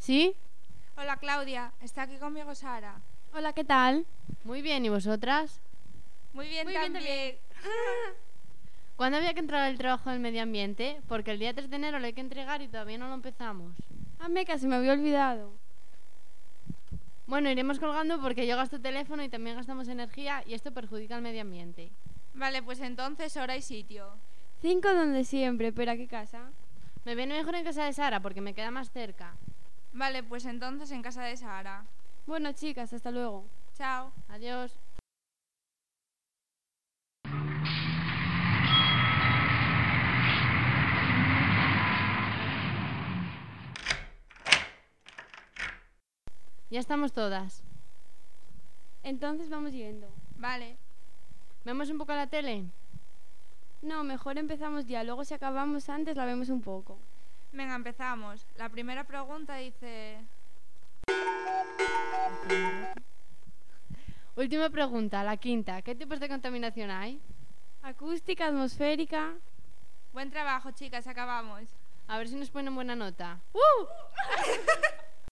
¿Sí? Hola Claudia, está aquí conmigo Sara. Hola, ¿qué tal? Muy bien, ¿y vosotras? Muy bien Muy bien también. ¿Cuándo había que entregar el trabajo del medio ambiente? Porque el día 3 de enero lo hay que entregar y todavía no lo empezamos. Meca, se me había olvidado. Bueno, iremos colgando porque yo gasto teléfono y también gastamos energía y esto perjudica al medio ambiente. Vale, pues entonces hora y sitio. 5 donde siempre, pero ¿a qué casa? Me viene mejor en casa de Sara porque me queda más cerca. Vale, pues entonces en casa de Sara. Bueno, chicas, hasta luego. Chao. Adiós. Ya estamos todas. Entonces vamos yendo. Vale. ¿Vemos un poco la tele? No, mejor empezamos ya, luego si acabamos antes la vemos un poco. Venga, empezamos. La primera pregunta dice... Última pregunta, la quinta. ¿Qué tipos de contaminación hay? Acústica, atmosférica... Buen trabajo, chicas, acabamos. A ver si nos ponen buena nota. ¡Uh!